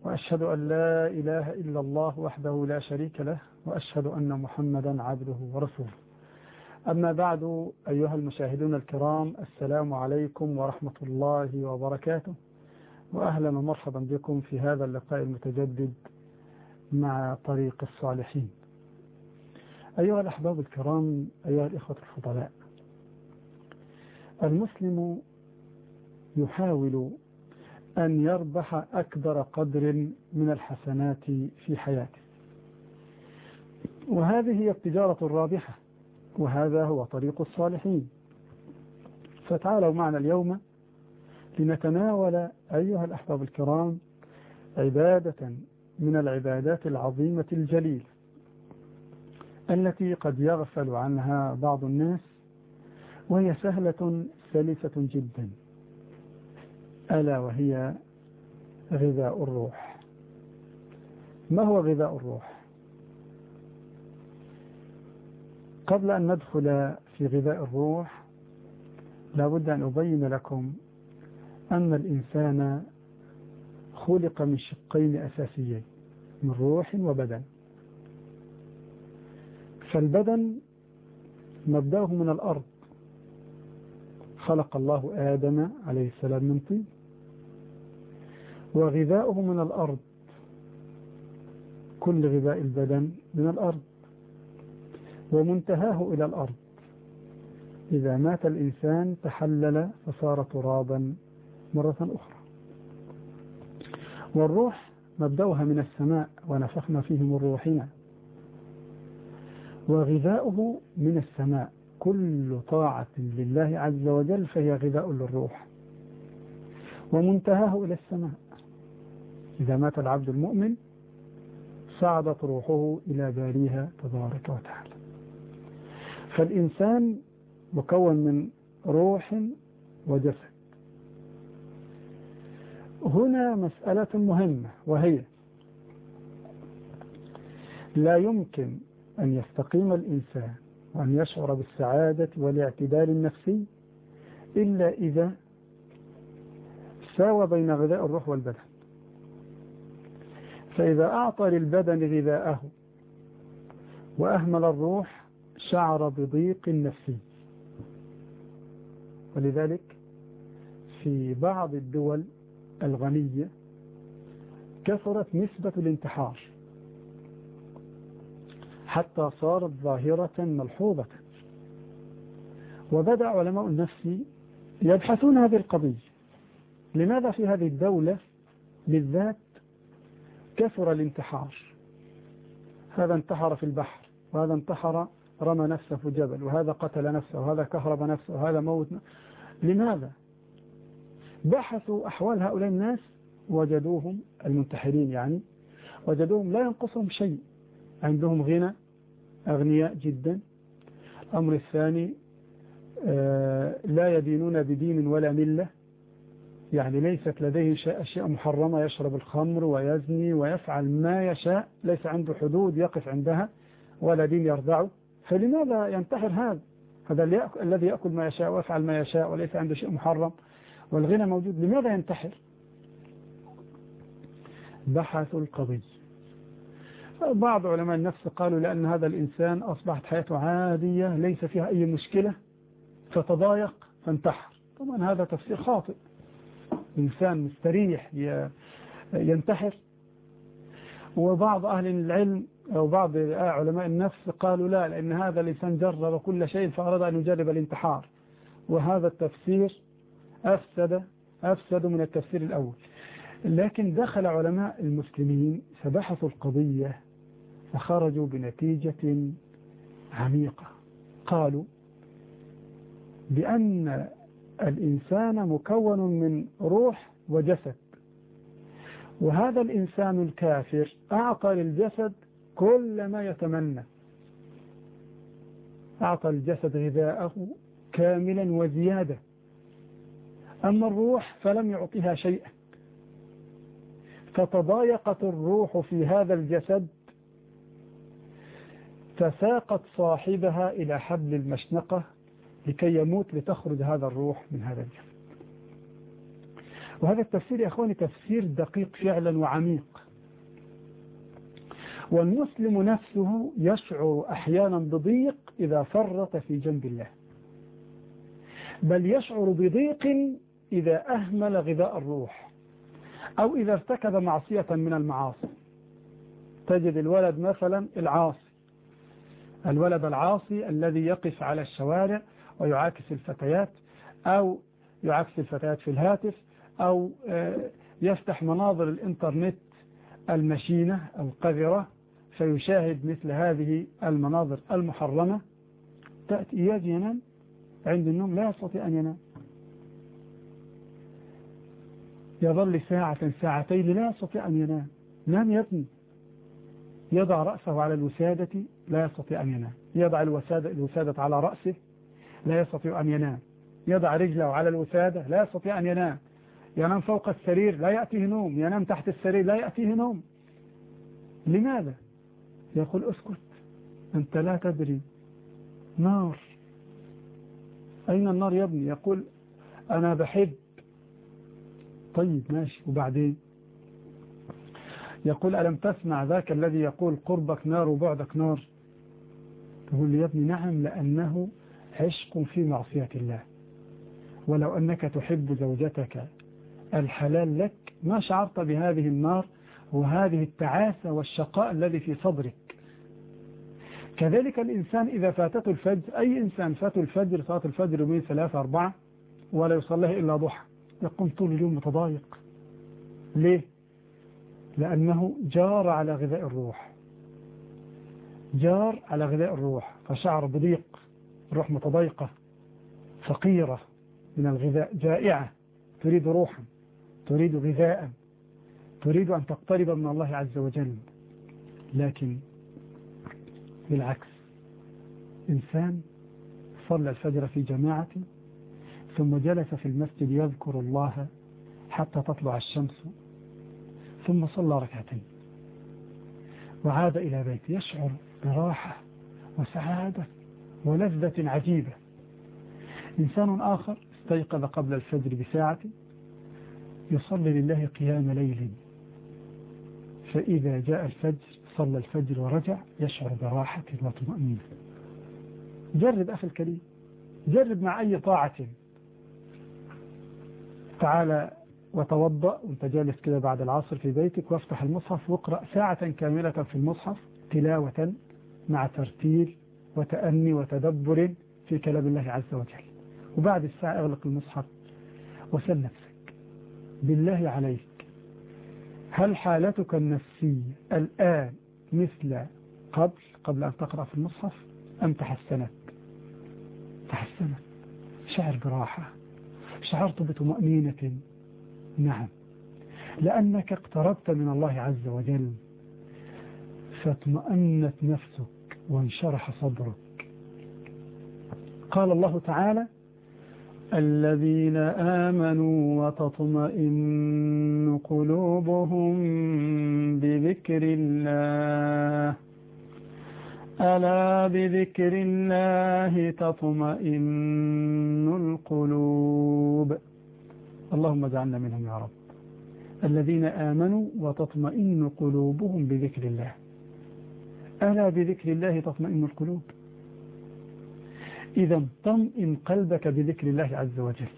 وأشهد أن لا إله إلا الله وحده لا شريك له، وأشهد أن محمدا عبده ورسوله. أما بعد، أيها المشاهدون الكرام، السلام عليكم ورحمة الله وبركاته، وأهلا ومرحبا بكم في هذا اللقاء المتجدد مع طريق الصالحين. أيها الأحباب الكرام، أيها الإخوة الفضلاء، المسلم يحاول أن يربح أكبر قدر من الحسنات في حياته، وهذه هي التجارة الرابحة، وهذا هو طريق الصالحين. فتعالوا معنا اليوم لنتناول أيها الأحباب الكرام عبادة من العبادات العظيمة الجليلة التي قد يغفل عنها بعض الناس، وهي سهلة سلسة جدا، ألا وهي غذاء الروح. ما هو غذاء الروح؟ قبل أن ندخل في غذاء الروح لابد أن أبين لكم أن الإنسان خلق من شقين أساسيين، من روح وبدن. فالبدن مبدأه من الأرض، خلق الله آدم عليه السلام من طين، وغذاؤه من الأرض، كل غذاء البدن من الأرض، ومنتهاه إلى الأرض. إذا مات الإنسان تحلل فصار ترابا مرة أخرى. والروح مبدأها من السماء، ونفخنا فيه من روحنا، وغذاؤه من السماء. كل طاعة لله عز وجل فهي غذاء للروح، ومنتهاه إلى السماء. إذا مات العبد المؤمن صعدت روحه إلى باريها تبارك وتعالى. فالإنسان مكون من روح وجسد. هنا مسألة مهمة، وهي لا يمكن أن يستقيم الإنسان وأن يشعر بالسعادة والاعتدال النفسي إلا إذا ساوى بين غذاء الروح والبدن. فإذا أعطى للبدن غذاءه وأهمل الروح شعر بضيق نفسي. ولذلك في بعض الدول الغنية كثرت نسبة الانتحار حتى صارت ظاهرة ملحوظة، وبدأ علماء النفس يبحثون هذه القضية. لماذا في هذه الدولة بالذات كثر الانتحار؟ هذا انتحر في البحر، وهذا انتحر رمى نفسه في جبل، وهذا قتل نفسه، وهذا كهرب نفسه، وهذا موت. لماذا؟ بحثوا أحوال هؤلاء الناس وجدوهم المنتحرين، يعني وجدوهم لا ينقصهم شيء، عندهم غنى، أغنياء جدا. الأمر الثاني لا يدينون بدين ولا ملة، يعني ليست لديه أشياء محرمة، يشرب الخمر ويزني ويفعل ما يشاء، ليس عنده حدود يقف عندها ولا دين يرضعه. فلماذا ينتحر هذا الذي يأكل ما يشاء ويفعل ما يشاء وليس عنده شيء محرم والغنى موجود؟ لماذا ينتحر؟ بحثوا القضية. بعض علماء النفس قالوا لأن هذا الإنسان أصبحت حياته عادية ليس فيها أي مشكلة فتضايق فانتحر. طبعا هذا تفسير خاطئ. إنسان مستريح ينتحر؟ وبعض أهل العلم أو بعض علماء النفس قالوا لا، لأن هذا الإنسان جرب كل شيء فأراد أن يجرب الانتحار، وهذا التفسير أفسد من التفسير الأول. لكن دخل علماء المسلمين فبحثوا القضية فخرجوا بنتيجة عميقة. قالوا بأن الإنسان مكون من روح وجسد، وهذا الإنسان الكافر أعطى للجسد كل ما يتمنى، أعطى الجسد غذاءه كاملا وزيادة، أما الروح فلم يعطيها شيئا، فتضايقت الروح في هذا الجسد فساقت صاحبها إلى حبل المشنقة لكي يموت لتخرج هذا الروح من هذا الجسد. وهذا التفسير يا أخواني تفسير دقيق فعلا وعميق. والمسلم نفسه يشعر أحيانا بضيق إذا فرط في جنب الله، بل يشعر بضيق إذا أهمل غذاء الروح أو إذا ارتكب معصية من المعاصي. تجد الولد مثلا الولد العاصي الذي يقف على الشوارع ويعاكس الفتيات، أو يعاكس الفتيات في الهاتف، أو يفتح مناظر الإنترنت المشينة القذرة فيشاهد مثل هذه المناظر المحرمة. تأتي يجي ينام عند النوم لا يستطيع أن ينام، يظل ساعة ساعتين لا يستطيع أن ينام. نام يا ابني. يضع رأسه على الوسادة لا يستطيع أن ينام، يضع الوسادة على رأسه لا يستطيع أن ينام، يضع رجله على الوسادة لا يستطيع أن ينام، ينام فوق السرير لا يأتيه نوم، ينام تحت السرير لا يأتيه نوم. لماذا؟ يقول اسكت أنت لا تدري، نار. أين النار يا ابني؟ يقول أنا بحب. طيب ماشي، وبعدين؟ يقول ألم تسمع ذاك الذي يقول قربك نار وبعدك نار؟ تقول لي يا ابني نعم، لأنه عشق في معصية الله. ولو أنك تحب زوجتك الحلال لك ما شعرت بهذه النار وهذه التعاسة والشقاء الذي في صدرك. كذلك الإنسان إذا فاتته الفجر، أي إنسان فاته الفجر، صلاة الفجر يومين 3 4 ولا يصليه إلا ضحى، يقوم طول اليوم متضايق. ليه؟ لأنه جار على غذاء الروح، جار على غذاء الروح فشعر بضيق، الروح متضايقة فقيرة من الغذاء، جائعة، تريد روحا، تريد غذاء، تريد أن تقترب من الله عز وجل. لكن بالعكس، إنسان صلى الفجر في جماعة ثم جلس في المسجد يذكر الله حتى تطلع الشمس، ثم صلى ركعتين وعاد إلى بيته يشعر براحة وسعادة ولذة عجيبة. إنسان آخر استيقظ قبل الفجر بساعة يصلي لله قيام ليل، فإذا جاء الفجر صلى الفجر ورجع يشعر براحة وطمأنينة. جرب أخي الكريم، جرب مع أي طاعة. تعال وتوضأ وانت جالس كده بعد العصر في بيتك، وافتح المصحف واقرأ ساعة كاملة في المصحف تلاوة مع ترتيل وتأني وتدبر في كلام الله عز وجل. وبعد الساعة اغلق المصحف وسل نفسك بالله عليك، هل حالتك النفسية الآن مثل قبل أن تقرأ في المصحف أم تحسنت؟ شعر براحة، شعرت بطمأنينة. نعم، لأنك اقتربت من الله عز وجل فاطمأنت نفسك وانشرح صدرك. قال الله تعالى الذين آمنوا وتطمئن قلوبهم بذكر الله ألا بذكر الله تطمئن القلوب. اللهم اجعلنا منهم يا رب. الذين آمنوا وتطمئن قلوبهم بذكر الله، ألا بذكر الله تطمئن القلوب. إذا طمئن قلبك بذكر الله عز وجل.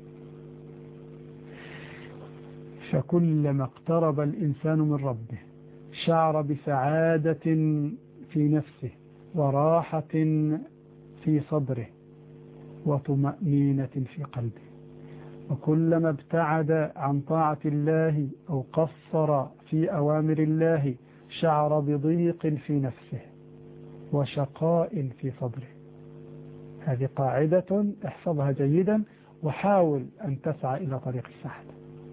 فكلما اقترب الإنسان من ربه شعر بسعادة في نفسه وراحة في صدره وطمأنينة في قلبه. وكلما ابتعد عن طاعة الله أو قصر في أوامر الله شعر بضيق في نفسه وشقاء في صدره. هذه قاعدة احفظها جيدا وحاول أن تسعى إلى طريق السعادة.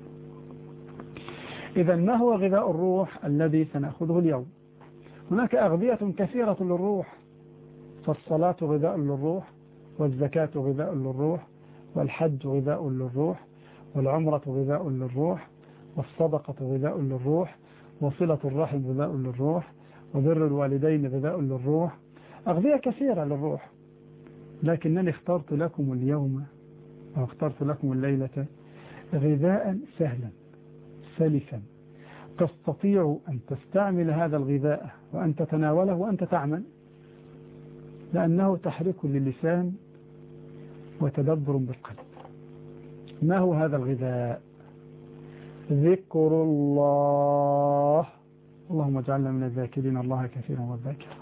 إذا ما هو غذاء الروح الذي سنأخذه اليوم؟ هناك أغذية كثيرة للروح، فالصلاة غذاء للروح، والزكاة غذاء للروح، والحج غذاء للروح، والعمرة غذاء للروح، والصدقة غذاء للروح، وصلة الرحم غذاء للروح، وبر الوالدين غذاء للروح. أغذية كثيرة للروح، لكنني اخترت لكم اليوم أو اخترت لكم الليلة غذاء سهلا سلسا تستطيع أن تستعمل هذا الغذاء وأن تتناوله وأنت تعمل، لأنه تحريك للسان وتدبر بالقلب. ما هو هذا الغذاء؟ ذكر الله. اللهم اجعلنا من الذاكرين الله كثيرا والذاكرات.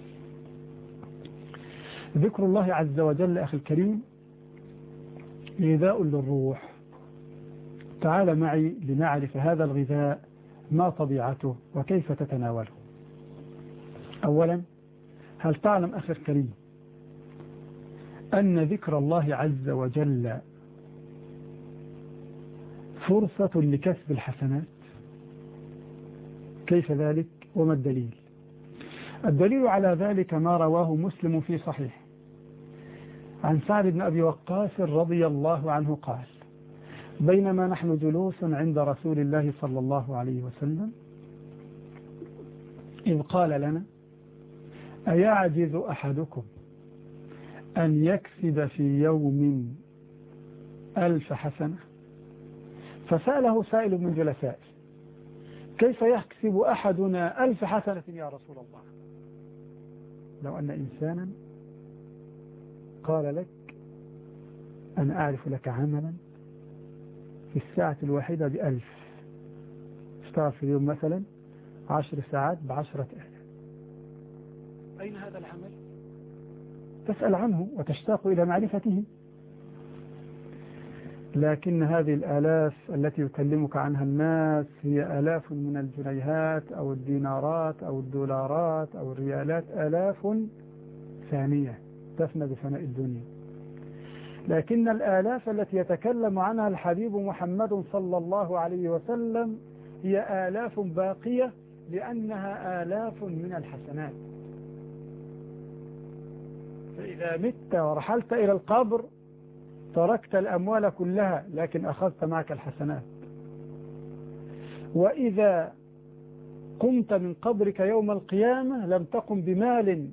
ذكر الله عز وجل أخي الكريم غذاء للروح. تعال معي لنعرف هذا الغذاء ما طبيعته وكيف تتناوله. أولا، هل تعلم أخي الكريم أن ذكر الله عز وجل فرصة لكسب الحسنات؟ كيف ذلك وما الدليل؟ الدليل على ذلك ما رواه مسلم في صحيح عن سعد بن أبي وقاص رضي الله عنه قال: بينما نحن جلوس عند رسول الله صلى الله عليه وسلم إذ قال لنا: أيعجز أحدكم أن يكسب في يوم 1000 حسنة؟ فسأله سائل من جلسائه: كيف يكسب أحدنا 1000 حسنة يا رسول الله؟ لو أن إنسانا قال لك: أنا أعرف لك عملا في الساعة الواحدة ب1000، اشتغل في اليوم مثلا 10 ساعات ب10,000، أين هذا العمل؟ تسأل عنه وتشتاق إلى معرفته. لكن هذه الآلاف التي يكلمك عنها الناس هي آلاف من الجنيهات أو الدينارات أو الدولارات أو الريالات، آلاف ثانية تفنى بفناء الدنيا. لكن الآلاف التي يتكلم عنها الحبيب محمد صلى الله عليه وسلم هي آلاف باقية، لأنها آلاف من الحسنات. فإذا مت ورحلت إلى القبر تركت الأموال كلها، لكن أخذت معك الحسنات. وإذا قمت من قبرك يوم القيامة لم تقم بمال،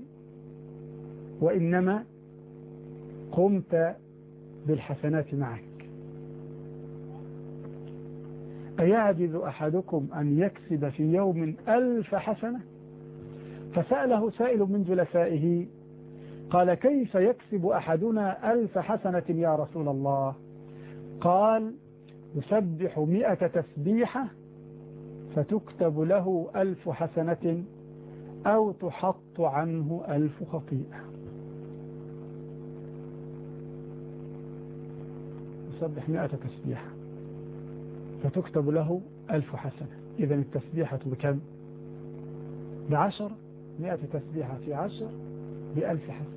وإنما قمت بالحسنات معك. أيعجز أحدكم أن يكسب في يوم 1000 حسنة؟ فسأله سائل من جلسائه قال: كيف يكسب أحدنا 1000 حسنة يا رسول الله؟ قال: يسبح 100 تسبيحة فتكتب له 1000 حسنة أو تحط عنه 1000 خطيئة. يسبح 100 تسبيحة فتكتب له 1000 حسنة. إذن التسبيحة بكم؟ ب10. 100 تسبيحة في 10 ب1000 حسنة.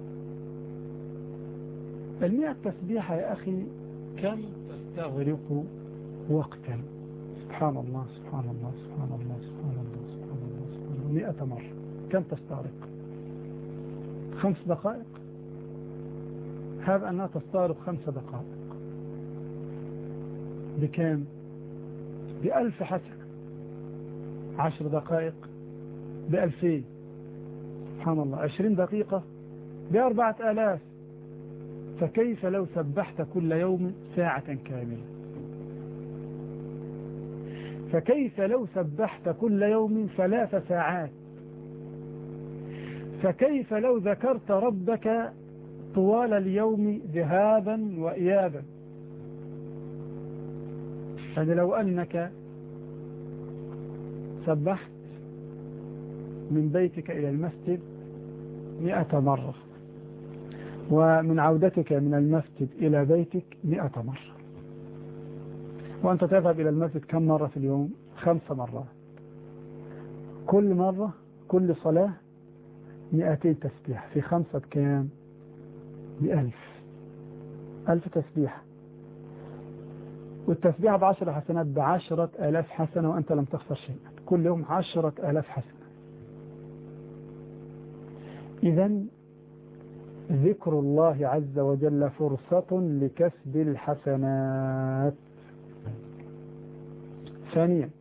100 تسبيحة يا أخي كم تستغرق وقتا؟ سبحان الله سبحان الله سبحان الله سبحان الله سبحان الله سبحان الله. 100 مرة كم تستغرق؟ 5 دقائق. هذا أنها تستغرق 5 دقائق بكم؟ ب1000 حسنة. 10 دقائق ب2000. سبحان الله. 20 دقيقة ب4000. فكيف لو سبحت كل يوم ساعة كاملة؟ فكيف لو سبحت كل يوم 3 ساعات؟ فكيف لو ذكرت ربك طوال اليوم ذهابا وإيابا؟ يعني لو أنك سبحت من بيتك إلى المسجد 100 مرة، ومن عودتك من المسجد إلى بيتك 100 مرة، وأنت تذهب إلى المسجد كم مرة في اليوم؟ 5 مرات. كل مرة كل صلاة 200 تسبيح في 5 بكام؟ ب1000. 1000 تسبيح. والتسبيح ب10 حسنات ب10,000 حسنة، وأنت لم تخسر شيئا. كل يوم 10,000 حسنة. إذن ذكر الله عز وجل فرصة لكسب الحسنات. ثانيا،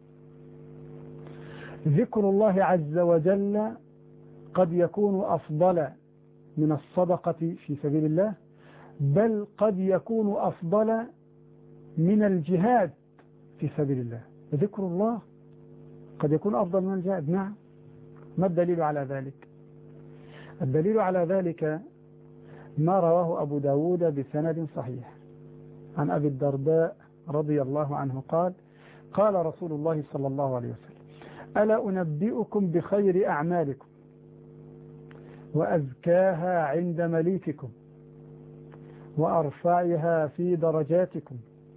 ذكر الله عز وجل قد يكون أفضل من الصدقة في سبيل الله، بل قد يكون أفضل من الجهاد في سبيل الله. ذكر الله قد يكون أفضل من الجهاد. نعم. ما الدليل على ذلك؟ الدليل على ذلك ما رواه أبو داود بسند صحيح عن أبي الدرداء رضي الله عنه قال: قال رسول الله صلى الله عليه وسلم: ألا أنبئكم بخير أعمالكم وأزكاها عند مليككم وأرفعها في درجاتكم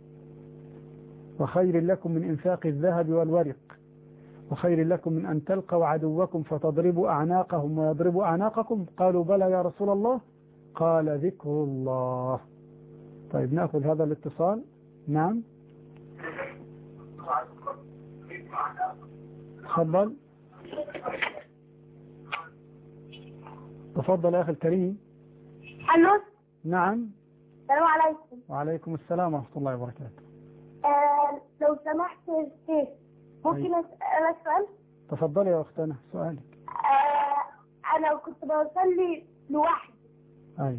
وخير لكم من إنفاق الذهب والورق وخير لكم من أن تلقوا عدوكم فتضربوا أعناقهم ويضربوا أعناقكم؟ قالوا: بلى يا رسول الله. قال: ذكر الله. طيب نأخذ هذا الاتصال. نعم، تفضل. تفضل يا أخي الكريم. الو. نعم. السلام عليكم. وعليكم السلام ورحمة الله وبركاته. لو سمحت يا شيخ ممكن أسألك سؤال؟ تفضل يا أختنا سؤالك. أنا كنت بصلي لوحدي. أيوة.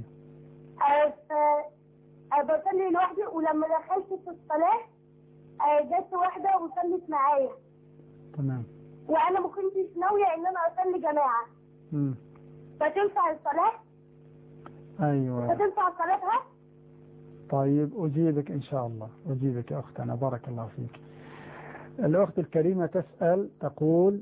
بصلي لوحدي، ولما دخلت في الصلاة جت واحدة وصلت معايا. تمام. وأنا ما كنتش ناوية إن أنا أصلي جماعة. فتنفع الصلاة؟ أيوة. فتنفع صلاتها؟ طيب أجيبك إن شاء الله، أجيبك يا أختنا، بارك الله فيك. الأخت الكريمة تسأل تقول: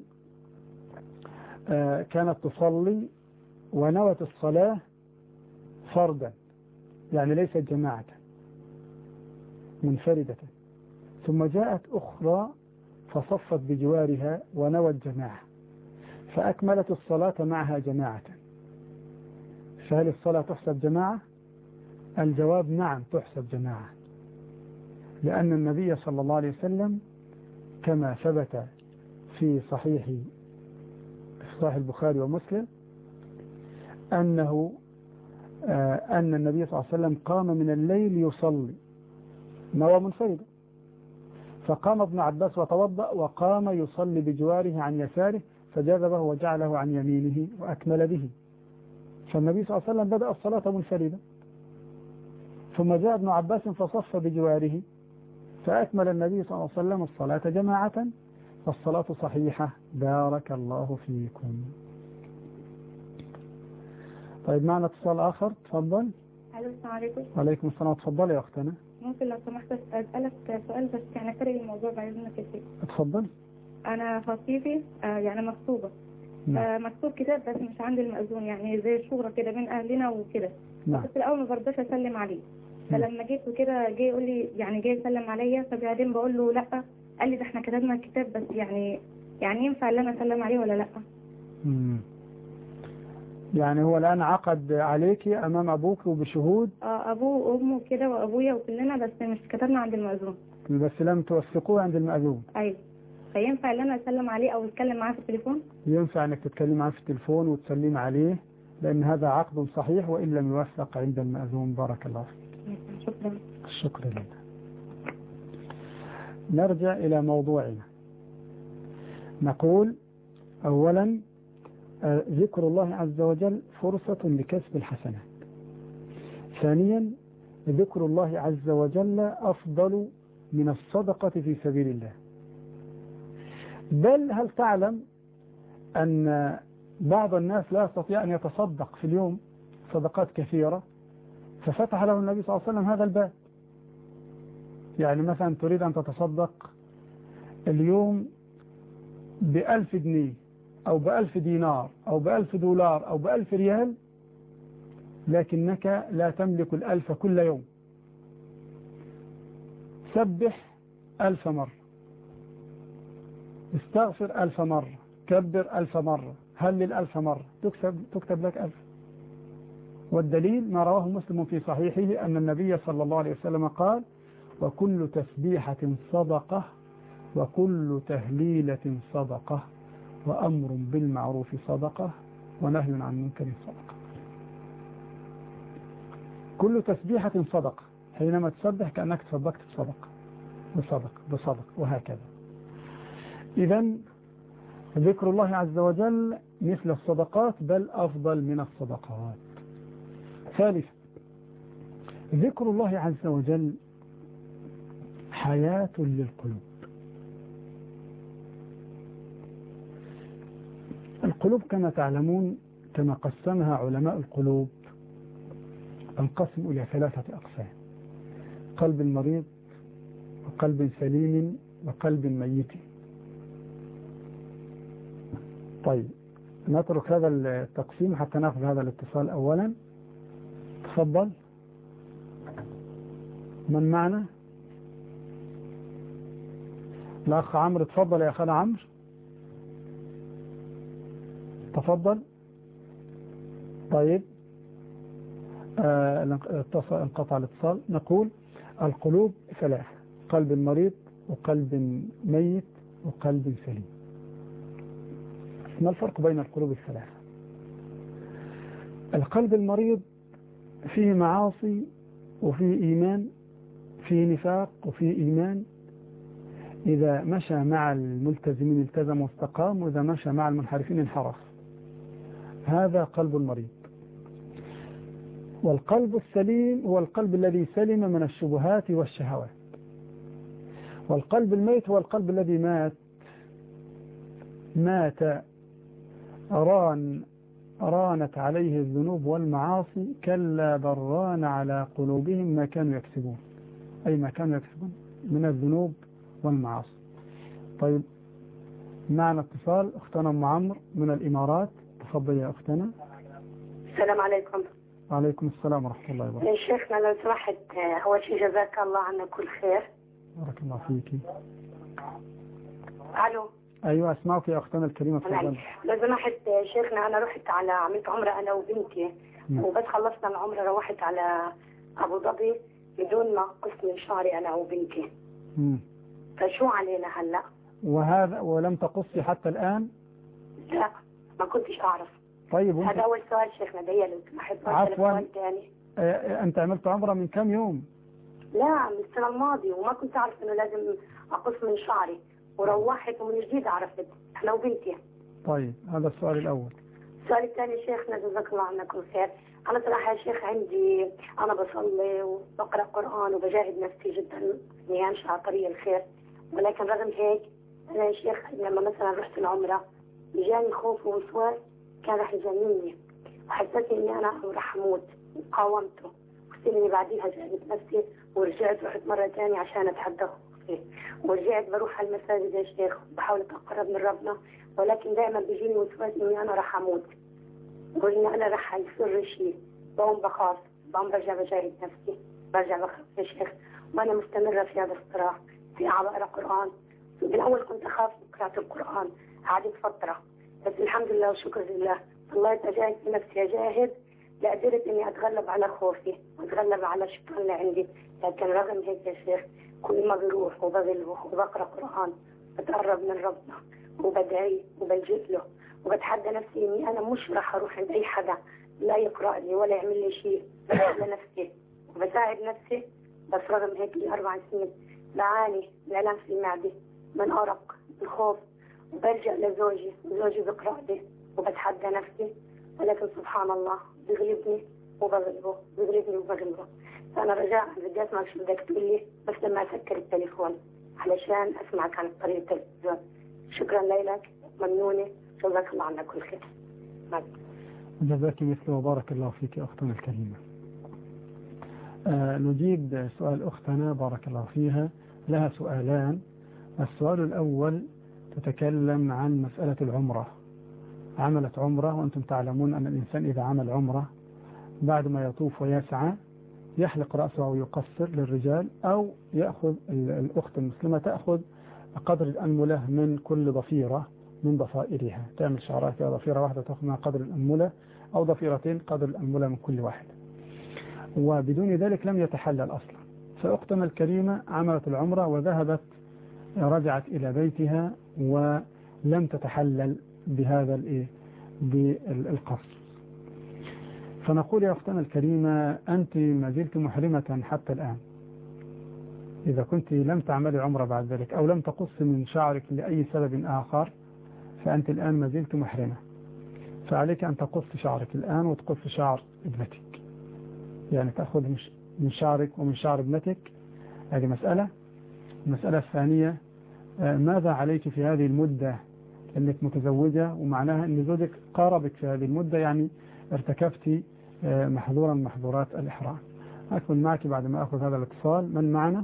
كانت تصلي ونوت الصلاة فردا، يعني ليست جماعة، منفردة، ثم جاءت أخرى فصفت بجوارها ونوت جماعة فأكملت الصلاة معها جماعة، فهل الصلاة تحسب جماعة؟ الجواب: نعم تحسب جماعة، لأن النبي صلى الله عليه وسلم كما ثبت في صحيح البخاري ومسلم أن النبي صلى الله عليه وسلم قام من الليل يصلي، نوى منفردا، فقام ابن عباس وتوضأ وقام يصلي بجواره عن يساره فجذبه وجعله عن يمينه وأكمل به، فالنبي صلى الله عليه وسلم بدأ الصلاة منفردا، ثم جاء ابن عباس فصف بجواره فأكمل النبي صلى الله عليه وسلم الصلاة جماعة، فالصلاة صحيحة. بارك الله فيكم. طيب معنا اتصال آخر، تفضل. السلام عليكم. وعليكم السلام، تفضل يا أختنا. ممكن لو سمحت أسألك سؤال بس يعني فرق الموضوع بعد إذنك يا شيخ؟ اتفضل. أنا خطيبي يعني مكتوبة. نعم. مكتوب كتاب بس مش عند المأذون، يعني زي شورى كده بين أهلنا وكده. نعم. بس الأول ما برضاش أسلم عليه، فلما جيت وكده جاي يقول لي يعني جاي يسلم عليا، فبعدين بقول له لأ، قال لي ده احنا كتبنا الكتاب بس يعني ينفع ان انا اسلم عليه ولا لأ؟ يعني هو الآن عقد عليك أمام أبوك وبشهود؟ أبوه وأمه كده وأبويا وكلنا، بس مش كتبنا عند المأذون. بس لم توثقوه عند المأذون؟ أيوة. فينفع ان انا اسلم عليه او اتكلم معاه في التليفون؟ ينفع انك تتكلم معاه في التليفون وتسلم عليه، لأن هذا عقد صحيح وإن لم يوثق عند المأذون. بارك الله فيك. شكرا. الشكر لله. نرجع إلى موضوعنا. نقول أولا ذكر الله عز وجل فرصة لكسب الحسنات. ثانيا ذكر الله عز وجل أفضل من الصدقة في سبيل الله. بل هل تعلم أن بعض الناس لا يستطيع أن يتصدق في اليوم صدقات كثيرة، ففتح له النبي صلى الله عليه وسلم هذا الباب. يعني مثلا تريد أن تتصدق اليوم ب1000 جنيه أو ب1000 دينار أو ب1000 دولار أو ب1000 ريال، لكنك لا تملك 1000 كل يوم. سبح 1000 مرة، استغفر 1000 مرة، كبر 1000 مرة، هلل 1000 مرة، تكتب لك 1000. والدليل ما رواه مسلم في صحيحه أن النبي صلى الله عليه وسلم قال: وكل تسبيحة صدقة وكل تهليلة صدقة وأمر بالمعروف صدقة ونهي عن منكر صدقة. كل تسبيحة صدقة، حينما تسبح كأنك تصدقت بصدق وهكذا. إذن ذكر الله عز وجل مثل الصدقات بل أفضل من الصدقات. ثالثا ذكر الله عز وجل حياة للقلوب. القلوب كما تعلمون كما قسمها علماء القلوب انقسم إلى 3 أقسام: قلب مريض، وقلب سليم، وقلب ميت. طيب نترك هذا التقسيم حتى نأخذ هذا الاتصال أولا. تفضل، من معنا؟ الأخ عمرو. تفضل يا أخانا عمرو، تفضل. طيب انقطع الاتصال. نقول القلوب 3: قلب مريض، وقلب ميت، وقلب سليم. ما الفرق بين القلوب 3؟ القلب المريض فيه معاصي وفيه إيمان، فيه نفاق وفيه إيمان. إذا مشى مع الملتزمين التزم واستقام، وإذا مشى مع المنحرفين انحرف. هذا قلب المريض. والقلب السليم هو القلب الذي سلم من الشبهات والشهوات. والقلب الميت هو القلب الذي مات رانت عليه الذنوب والمعاصي، كلا بل ران على قلوبهم ما كانوا يكسبون، أي ما كانوا يكسبون من الذنوب والمعاصي. طيب معنا اتصال. أختنا أم عمرو من الإمارات. تفضل يا أختنا. السلام عليكم. وعليكم السلام ورحمة الله وبركاته. يا شيخنا لو سمحت، أول شيء جزاك الله عنا كل خير. بارك الله فيك. ألو. أيوة أسمعك يا أختنا الكريمة. تفضل. لو سمحت شيخنا، أنا رحت عملت عمرة أنا وبنتي. وبس خلصنا العمرة روحت على أبو ظبي بدون ما قص من شعري أنا وبنتي. فشو علينا هلا؟ وهذا ولم تقصي حتى الآن؟ لا ما كنتش أعرف. طيب هذا أول سؤال شيخنا، ده لو سمحت. عفوا. ثاني، أنت عملت عمرة من كم يوم؟ لا من السنة الماضية، وما كنت أعرف إنه لازم أقص من شعري، وروحت ومن جديد عرفت أنا وبنتي. طيب هذا السؤال الأول. السؤال الثاني شيخنا جزاك الله عنك كل خير. أنا صراحة يا شيخ أنا بصلي وبقرأ قرآن وبجاهد نفسي جدا إني أمشي على طريق الخير، ولكن رغم هيك أنا يا شيخ لما مثلا رحت العمرة جاني خوف ووسواس كان رح يجنني، وحسيت إني أنا رح أموت، وقاومته وكثير إني بعديها جاهدت نفسي ورجعت رحت مرة ثانية عشان أتحدى خوفي، ورجعت بروح على المساجد يا شيخ بحاول أتقرب من ربنا، ولكن دائما بيجيني وسواس إني أنا رح أموت وإني أنا رح يصير شيء، بقوم بخاف، بقوم برجع بجاهد نفسي، برجع بخاف يا شيخ، وأنا مستمرة في هذا الصراع في بقرأ قرآن. بالأول كنت أخاف من قراءة القرآن، قعدت فترة، بس الحمد لله وشكر لله الله أجاهد في نفسي أجاهد لقدرت إني أتغلب على خوفي وأتغلب على الشيطان اللي عندي. لكن رغم هيك يا شيخ كل ما بروح وبغلبه وبقرأ قرآن بتقرب من ربنا وبدعي وبلجئ له وبتحدى نفسي إني أنا مش راح أروح عند أي حدا لا يقرأ لي ولا يعمل لي شيء، بساعد نفسي وبساعد نفسي. بس رغم هيك لي 4 سنين بعاني من ألم في المعدة، من أرق، من خوف، وبلجأ لزوجي وزوجي بقرأ لي وبتحدى نفسي، ولكن سبحان الله بيغلبني وبغلبه، بيغلبني وبغلبه. فأنا رجاء بدي أسمع شو بدك تقول لي بس لما أسكر التليفون علشان أسمعك عن طريق التلفزيون. شكرا لك، ممنونة، جزاك الله عنك كل خير. جزاك مثله وبارك الله فيك أختنا الكريمة. نجيب سؤال أختنا بارك الله فيها، لها سؤالان. السؤال الأول تتكلم عن مسألة العمرة. عملت عمرة، وأنتم تعلمون أن الإنسان إذا عمل عمرة بعد ما يطوف ويسعى يحلق رأسه أو يقصر للرجال، أو يأخذ الأخت المسلمة تأخذ قدر الأنملة من كل ضفيرة من ضفائرها، تعمل شعرها في ضفيرة واحدة تأخذ منها قدر الأنملة، أو ضفيرتين قدر الأنملة من كل واحد، وبدون ذلك لم يتحلل أصلا. فأختنا الكريمة عملت العمرة وذهبت رجعت إلى بيتها ولم تتحلل بهذا بالقصر. فنقول يا أختنا الكريمة أنت ما زلت محرمة حتى الآن. إذا كنت لم تعملي عمرة بعد ذلك أو لم تقص من شعرك لأي سبب آخر فأنت الآن ما زلت محرمة، فعليك أن تقص شعرك الآن وتقص شعر ابنتك، يعني تأخذ من شعرك ومن شعر ابنتك، هذه مسألة. المسألة الثانية ماذا عليك في هذه المدة أنك متزوجة، ومعناها أن زوجك قاربك في هذه المدة، يعني ارتكبت محظورا من محظورات الإحرام. أكون معك بعد ما أخذ هذا الاتصال. من معنا؟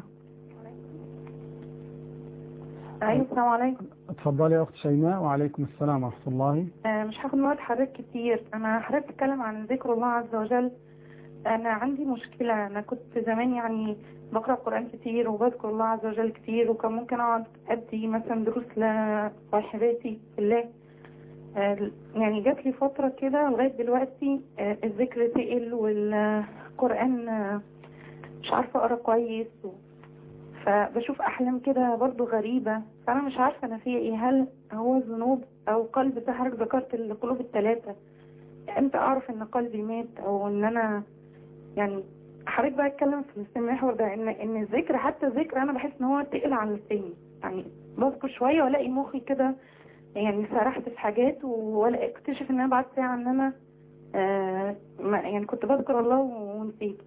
السلام عليكم. اتفضلي يا أخت شيماء. وعليكم السلام ورحمة الله. مش هاخد وقت حضرتك كتير. أنا حضرتك بتكلم عن ذكر الله عز وجل. أنا عندي مشكلة. أنا كنت زمان يعني بقرأ قرآن كتير وبذكر الله عز وجل كتير، وكان ممكن أقعد أدي مثلا دروس لصاحباتي في الله. يعني جات لي فترة كده لغاية دلوقتي الذكر تقل والقرآن مش عارفة أقرأ كويس، فبشوف أحلام كده برضو غريبة. فأنا مش عارفة أنا فيها إيه، هل هو ذنوب أو قلب؟ حضرتك ذكرت القلوب الثلاثة، امتى أعرف إن قلبي مات أو إن أنا يعني حضرتك بقى اتكلم في المحور ده إن الذكر، حتى الذكر أنا بحس إن هو تقل عن لساني. يعني بذكر شوية وألاقي مخي كده يعني سرحت في حاجات، ولا اكتشف إن أنا بعد ساعة إن أنا يعني كنت بذكر الله ونسيت.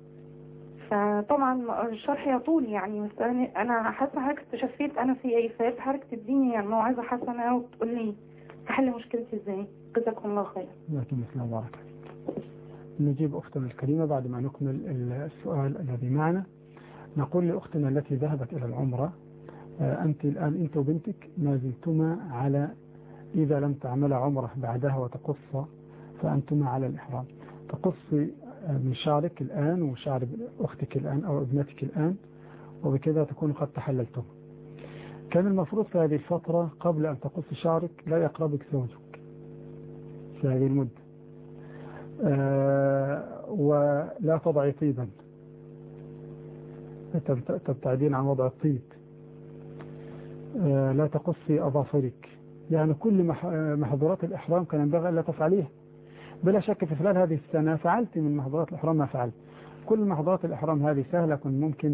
فطبعا الشرح يطول يعني، بس انا حاسه حضرتك استشفيت انا في ايه، فياريت حضرتك تديني يعني موعظه حسنه وتقول لي احل مشكلتي ازاي. جزاكم الله خير. جزاكم الله بارك. نجيب اختنا الكريمه بعد ما نكمل السؤال الذي معنا. نقول لاختنا التي ذهبت الى العمره، انت الان انت وبنتك ما زلتما على، اذا لم تعمل عمره بعدها وتقص فانتما على الاحرام. تقصي من شعرك الآن وشعر أختك الآن أو ابنتك الآن، وبكذا تكون قد تحللتم. كان المفروض في هذه الفترة قبل أن تقص شعرك لا يقربك زوجك في هذه المدة، ولا تضعي طيبا، تبتعدين عن وضع الطيب، لا تقصي أظافرك. يعني كل محظورات الإحرام كان ينبغي ألا تفعليها. بلا شك في خلال هذه السنة فعلت من محظورات الإحرام ما فعلت. كل محظورات الإحرام هذه سهلة، كنت ممكن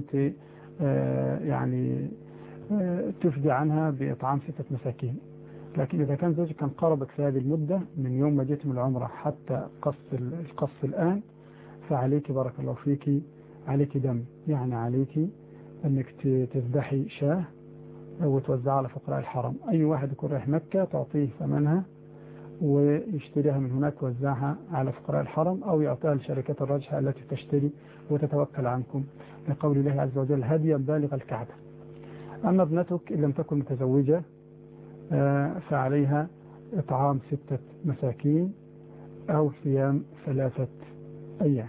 يعني تفدي عنها بإطعام 6 مساكين. لكن إذا كان زوجك كان قربك في هذه المدة من يوم ما جيت من العمرة حتى القص الآن، فعليك بارك الله فيك عليك دم، يعني عليك أنك تذبحي شاه وتوزعها على فقراء الحرم. أي واحد يكون رايح مكة تعطيه ثمنها ويشتريها من هناك ويوزعها على فقراء الحرم، أو يعطيها للشركات الراجحة التي تشتري وتتوكل عنكم، لقول الله عز وجل هديا بالغ الكعبة. أما ابنتك إن لم تكن متزوجة فعليها إطعام 6 مساكين أو صيام 3 أيام.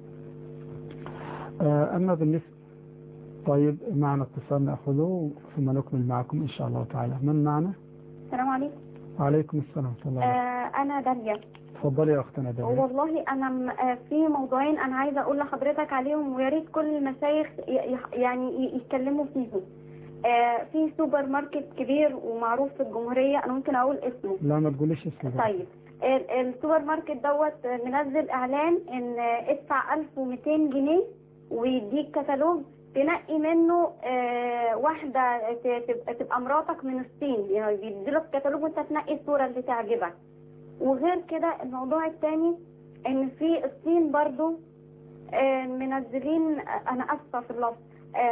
أما بالنسبة طيب معنا اتصال نأخذه ثم نكمل معكم إن شاء الله تعالى. من معنا؟ السلام عليكم. وعليكم السلام ورحمة الله. أنا داليا. تفضلي يا أختنا داليا. والله أنا في موضوعين أنا عايزة أقول لحضرتك عليهم، ويا ريت كل المشايخ يعني يتكلموا فيهم. في سوبر ماركت كبير ومعروف في الجمهورية، أنا ممكن أقول اسمه؟ لا ما تقوليش اسمه. طيب السوبر ماركت دوت منزل إعلان إن ادفع 1200 جنيه ويديك كتالوج تنقي منه واحدة تبقى مراتك من الصين. يعني بيديلك كتالوج وانت تنقي الصورة اللي تعجبك. وغير كده الموضوع الثاني ان في الصين برضو منزلين، انا اسفة في اللفظ،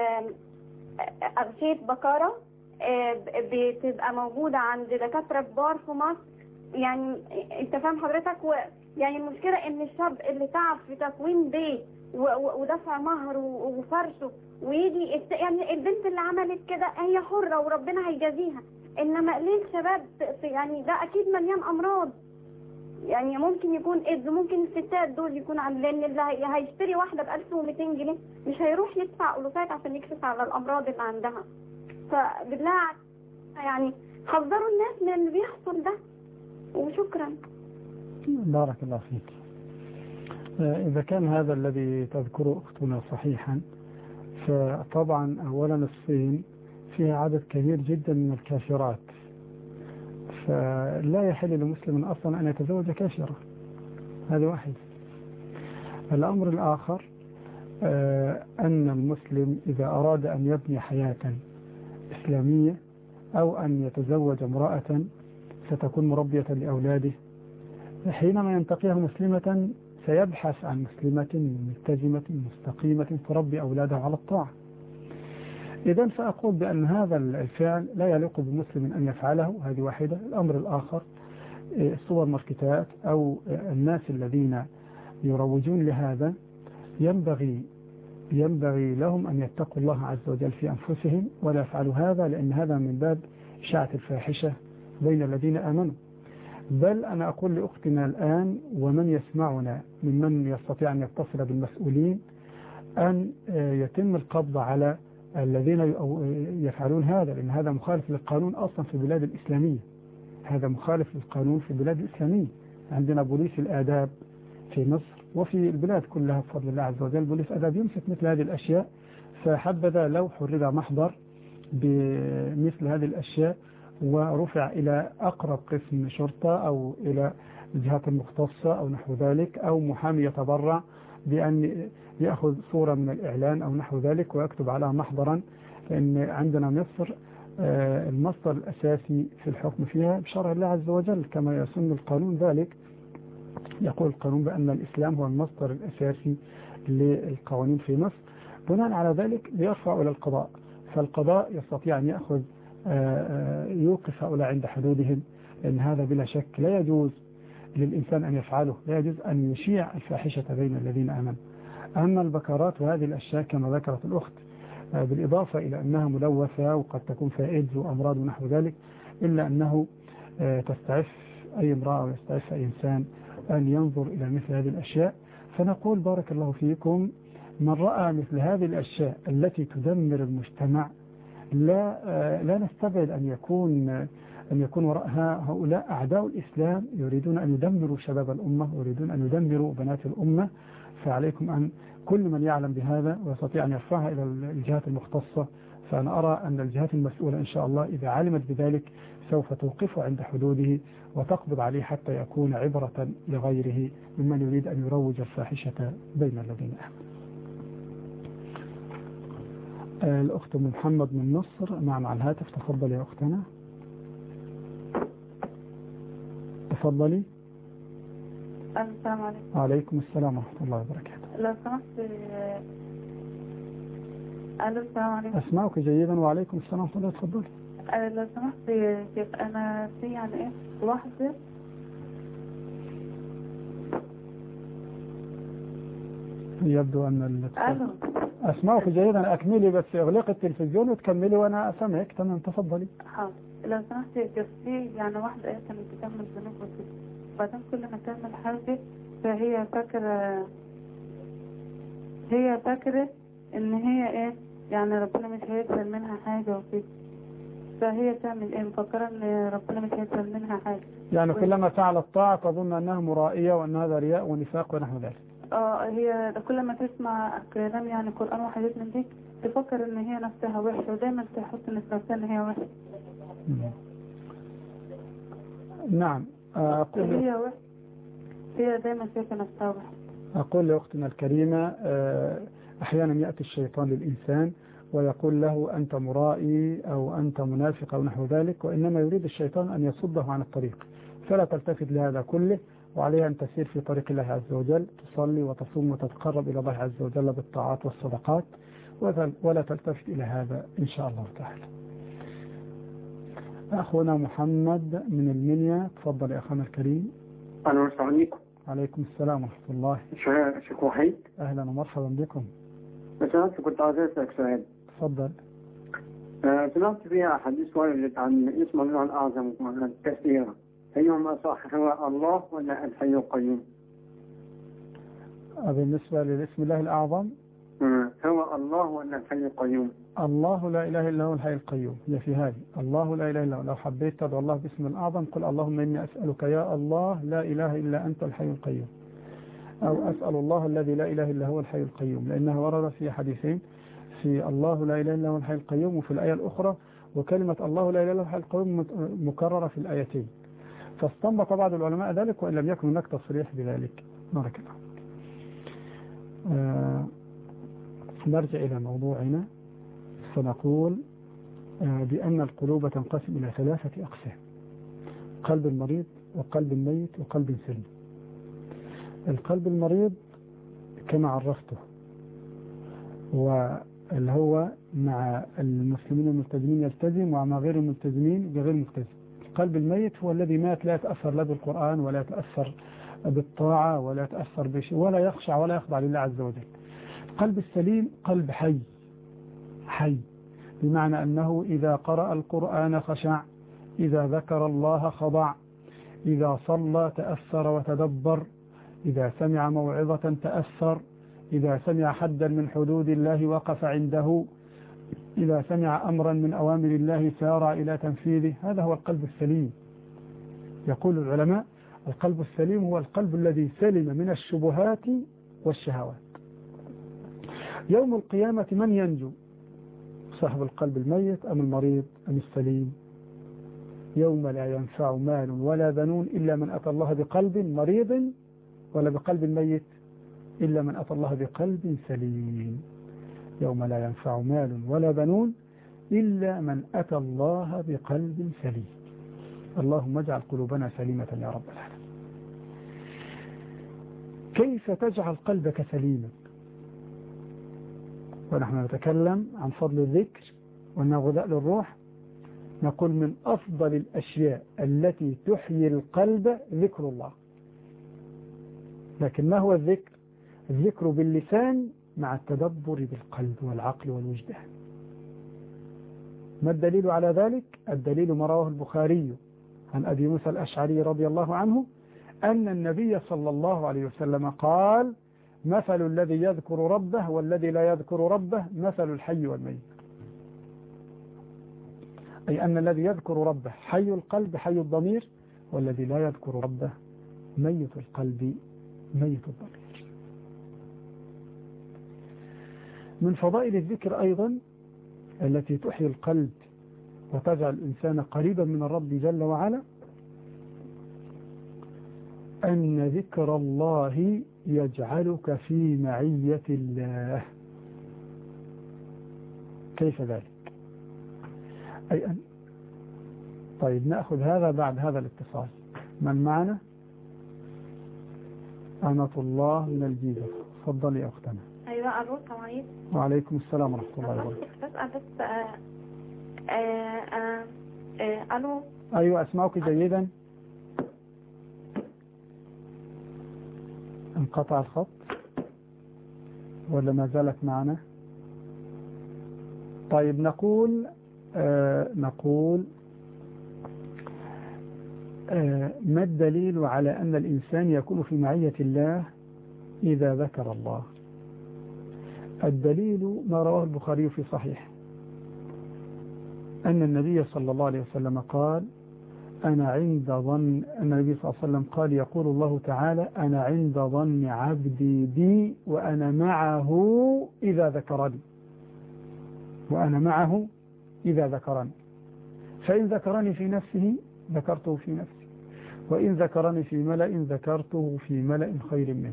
أغشية بكارة بتبقى موجودة عند دكاترة كبار في مصر. يعني انت فاهم حضرتك؟ يعني المشكلة ان الشاب اللي تعب في تكوين بيت ودفع مهر وفرشه ويجي يعني البنت اللي عملت كده هي حرة وربنا هيجازيها، انما ليه الشباب يعني ده اكيد مليان امراض. يعني ممكن يكون ايدز، ممكن الستات دول يكون لان اللي هيشتري واحدة ب 1200 جنيه مش هيروح يدفع ألوفات عشان يكشف على الامراض اللي عندها. فبالله يعني حذروا الناس من اللي بيحصل ده. وشكرا. بارك الله فيك. إذا كان هذا الذي تذكره أختنا صحيحا، فطبعا أولا الصين فيها عدد كبير جدا من الكافرات، فلا يحل لمسلم أصلا أن يتزوج كافرة. هذا واحد. الأمر الآخر أن المسلم إذا أراد أن يبني حياة إسلامية أو أن يتزوج امرأة ستكون مربية لأولاده، حينما ينتقيها مسلمة سيبحث عن مسلمة ملتزمة مستقيمة تربي أولاده على الطاعة. إذا فأقول بأن هذا الفعل لا يليق بمسلم أن يفعله. هذه واحدة. الأمر الآخر السوبر ماركتات أو الناس الذين يروجون لهذا ينبغي لهم أن يتقوا الله عز وجل في أنفسهم ولا يفعلوا هذا، لأن هذا من باب إشاعة الفاحشة بين الذين آمنوا. بل أنا أقول لأختنا الآن ومن يسمعنا ممن يستطيع أن يتصل بالمسؤولين أن يتم القبض على الذين يفعلون هذا، لأن هذا مخالف للقانون أصلا في البلاد الإسلامية. هذا مخالف للقانون في البلاد الإسلامية. عندنا بوليس الآداب في مصر وفي البلاد كلها بفضل الله عز وجل بوليس آداب يمسك مثل هذه الأشياء. فحبذا لو حرر محضر بمثل هذه الأشياء ورفع إلى أقرب قسم شرطة أو إلى الجهات المختصة أو نحو ذلك، أو محامي يتبرع بأن يأخذ صورة من الإعلان أو نحو ذلك ويكتب عليها محضرا. لأن عندنا مصر المصدر الأساسي في الحكم فيها بشرع الله عز وجل كما يسن القانون ذلك. يقول القانون بأن الإسلام هو المصدر الأساسي للقوانين في مصر. بناء على ذلك يرفع إلى القضاء، فالقضاء يستطيع أن يأخذ يوقف هؤلاء عند حدودهم، لأن هذا بلا شك لا يجوز للإنسان أن يفعله، لا يجوز أن يشيع الفاحشة بين الذين آمنوا. أما البكرات وهذه الأشياء كما ذكرت الأخت بالإضافة إلى أنها ملوثة وقد تكون فيها إيدز وأمراض ونحو ذلك، إلا أنه تستعف أي امرأة ويستعف أي إنسان أن ينظر إلى مثل هذه الأشياء. فنقول بارك الله فيكم من رأى مثل هذه الأشياء التي تدمر المجتمع لا نستبعد أن يكون وراءها هؤلاء أعداء الإسلام يريدون أن يدمروا شباب الأمة ويريدون أن يدمروا بنات الأمة. فعليكم أن كل من يعلم بهذا ويستطيع أن يرفعها إلى الجهات المختصة. فأنا أرى أن الجهات المسؤولة إن شاء الله إذا علمت بذلك سوف توقفه عند حدوده وتقبض عليه حتى يكون عبرة لغيره ممن يريد أن يروج الفاحشة بين الذين آمنوا. الأخت محمد من مصر مع الهاتف. تفضلي يا أختنا. تفضلي. السلام عليكم. وعليكم السلام ورحمة الله وبركاته. لو سمحت. السلام عليكم. أسمعك جيدا. وعليكم السلام ورحمة الله. تفضلي. لو سمحت يا شيخ أنا في يعني إيه واحدة يبدو أن أسمعك جيدا. أكملي بس اغلقي التلفزيون وتكملي وأنا أسمعك. تمام. تفضلي. حاضر. لو سمحت يا شيخ في يعني واحدة كانت بتعمل ذنوب وكده، بعدين كل ما تعمل حاجة فهي فاكرة إن هي يعني ربنا مش هيقبل منها حاجة وكده، فهي تعمل مفكرة إن ربنا مش هيقبل منها حاجة. يعني كلما فعل الطاعة تظن أنها مرائية وأن هذا رياء ونفاق ونحو ذلك. هي كل ما تسمع كلام يعني قرآن وحاجات من دي تفكر إن هي نفسها وحشة ودايما تحط نفسها إن هي وحشة. نعم. هي دايما شايفة نفسها وحشة. أقول لأختنا الكريمة أحيانا يأتي الشيطان للإنسان ويقول له أنت مرائي أو أنت منافق أو نحو ذلك، وإنما يريد الشيطان أن يصده عن الطريق. فلا تلتفت لهذا كله، وعليها أن تسير في طريق الله عز وجل، تصلي وتصوم وتتقرب إلى الله عز وجل بالطاعات والصدقات، ولا تلتفت إلى هذا إن شاء الله تعالى. أخونا محمد من المنيا. تفضل يا أخونا الكريم. السلام عليكم. عليكم السلام ورحمة الله. شيخ وحيد. أهلا ومرحبا بكم. سمعت كنت عايز أسألك سؤال. تفضل. سمعت فيها حديث وارد عن اسم الله الأعظم كثيرا، أيهما صح، هو الله ولا الحي القيوم؟ بالنسبة للاسم الله الأعظم هو الله ولا الحي القيوم؟ الله لا إله إلا هو الحي القيوم. هي في هذه الله لا إله إلا هو. لو حبيت تدعو الله باسم الأعظم قل اللهم إني أسألك يا الله لا إله إلا أنت الحي القيوم، أو أسأل الله الذي لا إله إلا هو الحي القيوم، لأنها ورد في حديثين، في الله لا إله إلا هو الحي القيوم وفي الآية الأخرى، وكلمة الله لا إله إلا هو الحي القيوم مكررة في الآيتين. فاستنبط بعض العلماء ذلك وإن لم يكن هناك تصريح بذلك. بارك الله. نرجع إلى موضوعنا. فنقول بأن القلوب تنقسم إلى 3 أقسام: قلب المريض وقلب الميت وقلب سليم. القلب المريض كما عرفته اللي هو مع المسلمين الملتزمين يلتزم ومع غير الملتزمين بغير ملتزم. القلب الميت هو الذي مات لا يتأثر لا بالقرآن ولا يتأثر بالطاعة ولا يتأثر بشيء ولا يخشع ولا يخضع لله عز وجل. القلب السليم قلب حي، حي بمعنى أنه إذا قرأ القرآن خشع، إذا ذكر الله خضع، إذا صلى تأثر وتدبر، إذا سمع موعظة تأثر، إذا سمع حدا من حدود الله وقف عنده، إذا سمع أمرا من أوامر الله سارع إلى تنفيذه. هذا هو القلب السليم. يقول العلماء القلب السليم هو القلب الذي سلم من الشبهات والشهوات. يوم القيامة من ينجو؟ صاحب القلب الميت أم المريض أم السليم؟ يوم لا ينفع مال ولا بنون إلا من أتى الله بقلب مريض، ولا بقلب ميت، إلا من أتى الله بقلب سليم. يوم لا ينفع مال ولا بنون إلا من أتى الله بقلب سليم. اللهم اجعل قلوبنا سليمة يا رب العالمين. كيف تجعل قلبك سليما؟ ونحن نتكلم عن فضل الذكر وأنه غذاء للروح، نقول من أفضل الأشياء التي تحيي القلب ذكر الله. لكن ما هو الذكر؟ الذكر باللسان مع التدبر بالقلب والعقل والوجدان. ما الدليل على ذلك؟ الدليل ما رواه البخاري عن أبي موسى الأشعري رضي الله عنه أن النبي صلى الله عليه وسلم قال: مثل الذي يذكر ربه والذي لا يذكر ربه مثل الحي والميت. أي أن الذي يذكر ربه حي القلب حي الضمير، والذي لا يذكر ربه ميت القلب ميت الضمير. من فضائل الذكر أيضا التي تحيي القلب وتجعل الإنسان قريبا من الرب جل وعلا أن ذكر الله يجعلك في معية الله. كيف ذلك؟ أي أن طيب نأخذ هذا بعد هذا الاتصال. من معنا؟ أمة الله من الجيزة. تفضلي أختنا. أيوة. ألو السلام عليكم. وعليكم السلام ورحمة الله وبركاته. بس ألو. أيوة أسمعك جيدا. انقطع الخط ولا ما زالت معنا؟ طيب نقول ما الدليل على أن الإنسان يكون في معية الله إذا ذكر الله؟ الدليل ما رواه البخاري في صحيح أن النبي صلى الله عليه وسلم قال: أنا عند ظن، النبي صلى الله عليه وسلم قال: يقول الله تعالى: أنا عند ظن عبدي بي وأنا معه إذا ذكرني، وأنا معه إذا ذكرني، فإن ذكرني في نفسه ذكرته في نفسي، وإن ذكرني في ملأ ذكرته في ملأ خير منه.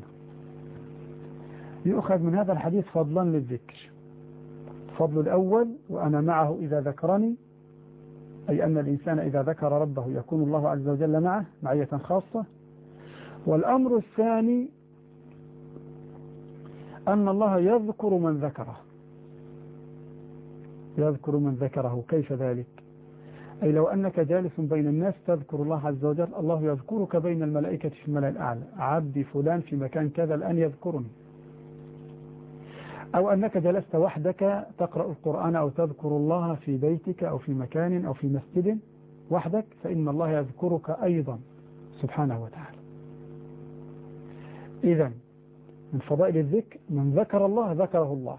يؤخذ من هذا الحديث فضلا للذكر. الفضل الأول: وأنا معه إذا ذكرني، أي أن الإنسان إذا ذكر ربه يكون الله عز وجل معه معية خاصة. والأمر الثاني أن الله يذكر من ذكره، يذكر من ذكره. كيف ذلك؟ أي لو أنك جالس بين الناس تذكر الله عز وجل، الله يذكرك بين الملائكة في الملأ الأعلى: عبدي فلان في مكان كذا الآن يذكرني. أو أنك جلست وحدك تقرأ القرآن أو تذكر الله في بيتك أو في مكان أو في مسجد وحدك، فإن الله يذكرك أيضا سبحانه وتعالى. إذن من فضائل الذكر: من ذكر الله ذكره الله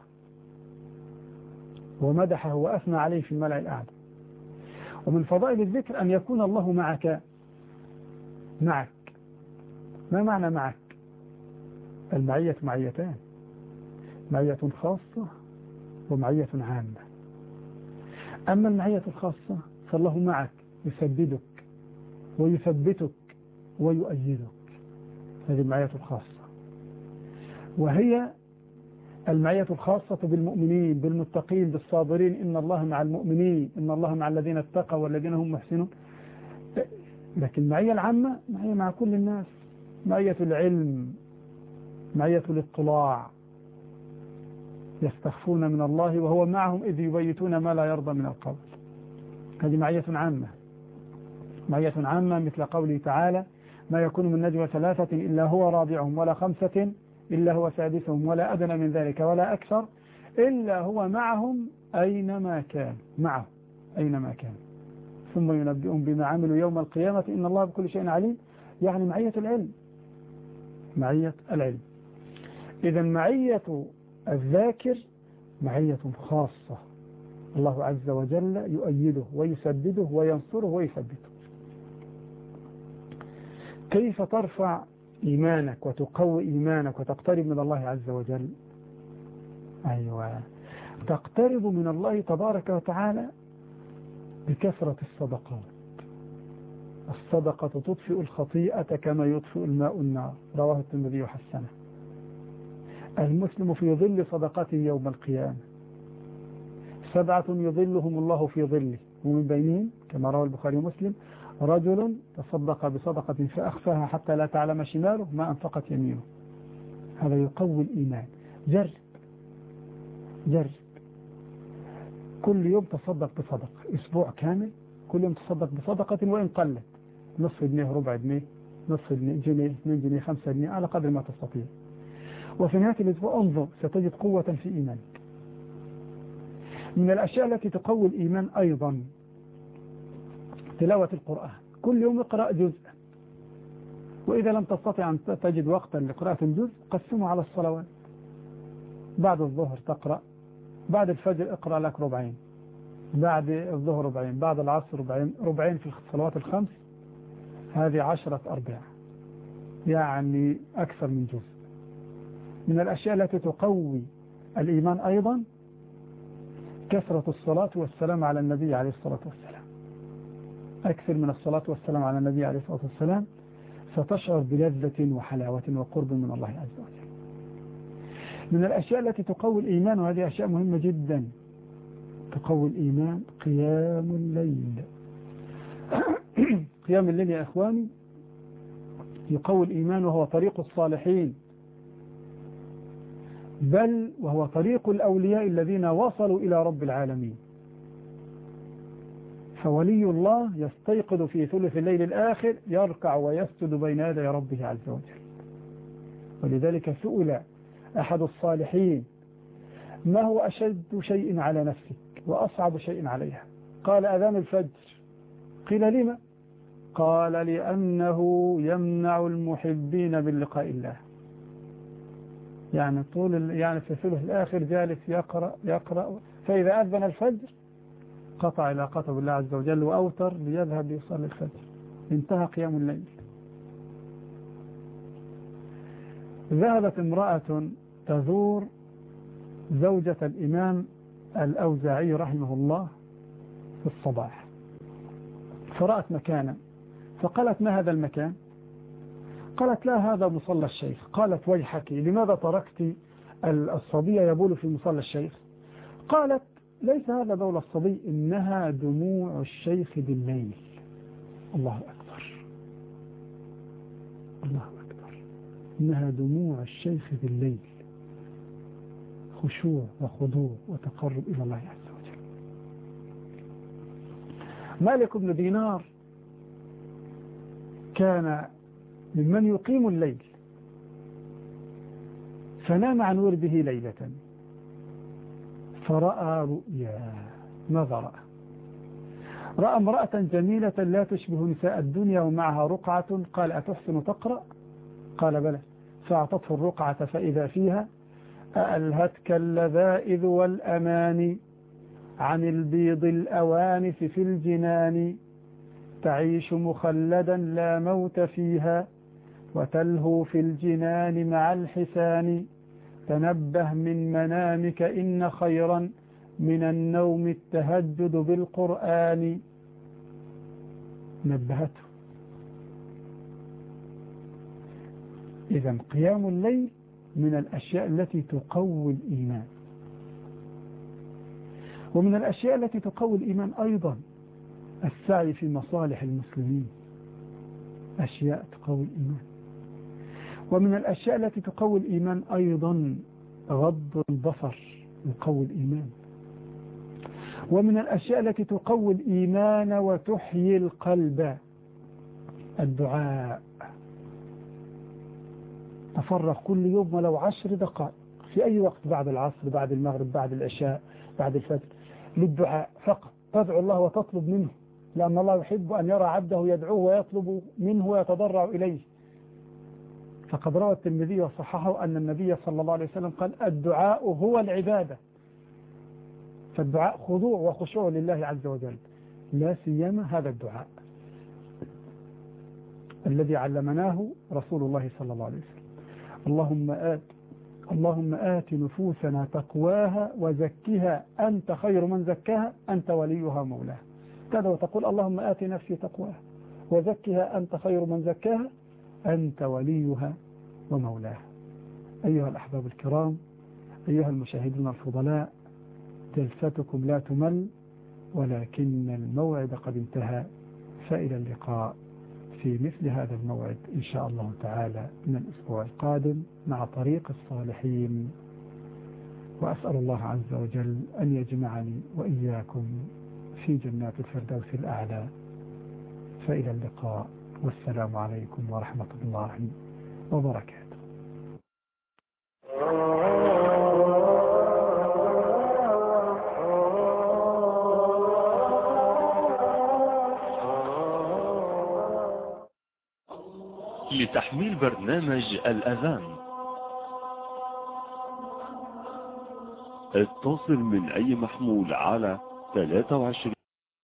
ومدحه وأثنى عليه في الملأ الأعلى. ومن فضائل الذكر أن يكون الله معك. معك. ما معنى معك؟ المعية معيتان: معية خاصة ومعية عامة. أما المعية الخاصة فالله معك يسددك ويثبتك ويؤيدك، هذه المعية الخاصة. وهي المعية الخاصة بالمؤمنين بالمتقين بالصابرين: إن الله مع المؤمنين، إن الله مع الذين اتقوا والذين هم محسنون. لكن المعية العامة معية مع كل الناس: معية العلم، معية الاطلاع، يستخفون من الله وهو معهم إذ يبيتون ما لا يرضى من القول. هذه معية عامة، معية عامة مثل قوله تعالى: ما يكون من نجوى ثلاثة إلا هو رابعهم ولا خمسة إلا هو سادسهم ولا أدنى من ذلك ولا أكثر إلا هو معهم أينما كان، معه أينما كان، ثم ينبئهم بما عملوا يوم القيامة إن الله بكل شيء عليم. يعني معية العلم، معية العلم. إذا معية الذاكر معية خاصة، الله عز وجل يؤيده ويسدده وينصره ويثبته. كيف ترفع إيمانك وتقوي إيمانك وتقترب من الله عز وجل؟ أيوة، تقترب من الله تبارك وتعالى بكثرة الصدقات. الصدقة تطفئ الخطيئة كما يطفئ الماء النار، رواه الترمذي وحسنه. المسلم في ظل صدقته يوم القيامة 7 يظلهم الله في ظله، ومن بينهم كما روى البخاري ومسلم رجل تصدق بصدقة فأخفاها حتى لا تعلم شماله ما أنفقت يمينه. هذا يقوي الإيمان. جرب كل يوم تصدق بصدقة، أسبوع كامل كل يوم تصدق بصدقة وإن قلت، نصف جنيه، ربع جنيه، نصف جنيه، 2 جنيه، 5 جنيه، على قدر ما تستطيع. وفي نهاية الأسبوع انظر ستجد قوة في إيمانك. من الأشياء التي تقوي الإيمان أيضا تلاوة القرآن. كل يوم اقرأ جزء، وإذا لم تستطع أن تجد وقتا لقراءة الجزء قسمه على الصلوات. بعد الظهر تقرأ، بعد الفجر اقرأ لك ربعين، بعد الظهر ربعين، بعد العصر ربعين في الصلوات الخمس، هذه 10 أرباع، يعني أكثر من جزء. من الأشياء التي تقوي الإيمان أيضا كثرة الصلاة والسلام على النبي عليه الصلاة والسلام. أكثر من الصلاة والسلام على النبي عليه الصلاة والسلام ستشعر بلذة وحلاوة وقرب من الله عز وجل. من الأشياء التي تقوي الإيمان، وهذه أشياء مهمة جدا تقوي الإيمان، قيام الليل. قيام الليل يا إخواني يقوي الإيمان، وهو طريق الصالحين، بل وهو طريق الأولياء الذين وصلوا إلى رب العالمين. فولي الله يستيقظ في ثلث الليل الآخر يركع ويسجد بين يدي ربه عز وجل. ولذلك سئل أحد الصالحين: ما هو أشد شيء على نفسك وأصعب شيء عليها؟ قال: أذان الفجر. قيل: لما؟ قال: لأنه يمنع المحبين من لقاء الله. يعني يعني في الثلث الآخر جالس يقرأ، فإذا أذن الفجر قطع علاقته بالله عز وجل وأوتر ليذهب يصلي الفجر، انتهى قيام الليل. ذهبت امرأة تزور زوجة الإمام الأوزاعي رحمه الله في الصباح، فرأت مكانا فقالت: ما هذا المكان؟ قالت: لا، هذا مصلى الشيخ. قالت: ويحك، لماذا تركت الصبي يبول في مصلى الشيخ؟ قالت: ليس هذا بول الصبي، إنها دموع الشيخ بالليل. الله أكبر، الله أكبر، إنها دموع الشيخ بالليل، خشوع وخضوع وتقرب إلى الله عز وجل. مالك بن دينار كان ممن يقيم الليل، فنام عن ورده ليلة فرأى رؤيا. ماذا رأى امرأة جميلة لا تشبه نساء الدنيا ومعها رقعة. قال: أتحسن تقرأ؟ قال: بلى. فأعطته الرقعة فإذا فيها: أألهتك اللذائذ والأماني عن البيض الأوانس في الجنان، تعيش مخلدا لا موت فيها وتلهو في الجنان مع الحسان، تنبه من منامك إن خيرا من النوم التهجد بالقرآن. نبهته. إذن قيام الليل من الأشياء التي تقوي الإيمان. ومن الأشياء التي تقوي الإيمان أيضا السعي في مصالح المسلمين، أشياء تقوي الإيمان. ومن الأشياء التي تقوي الإيمان أيضا غض البصر يقوي الإيمان. ومن الأشياء التي تقوي الإيمان وتحيي القلب الدعاء. تفرغ كل يوم ولو 10 دقائق في أي وقت، بعد العصر، بعد المغرب، بعد العشاء، بعد الفجر، للدعاء فقط. تدعو الله وتطلب منه، لأن الله يحب أن يرى عبده يدعوه ويطلب منه ويتضرع إليه. فقد روى الترمذي وصححه أن النبي صلى الله عليه وسلم قال: الدعاء هو العبادة. فالدعاء خضوع وخشوع لله عز وجل، لا سيما هذا الدعاء الذي علمناه رسول الله صلى الله عليه وسلم: اللهم آت نفوسنا تقواها وزكها أنت خير من زكاها أنت وليها مولاها. كذا وتقول: اللهم آت نفسي تقواها وزكها أنت خير من زكاها أنت وليها ومولاها. أيها الأحباب الكرام، أيها المشاهدون الفضلاء، جلستكم لا تمل، ولكن الموعد قد انتهى، فإلى اللقاء في مثل هذا الموعد إن شاء الله تعالى من الأسبوع القادم مع طريق الصالحين. وأسأل الله عز وجل أن يجمعني وإياكم في جنات الفردوس الأعلى. فإلى اللقاء، والسلام عليكم ورحمة الله وبركاته. لتحميل برنامج الأذان اتصل من أي محمول على 23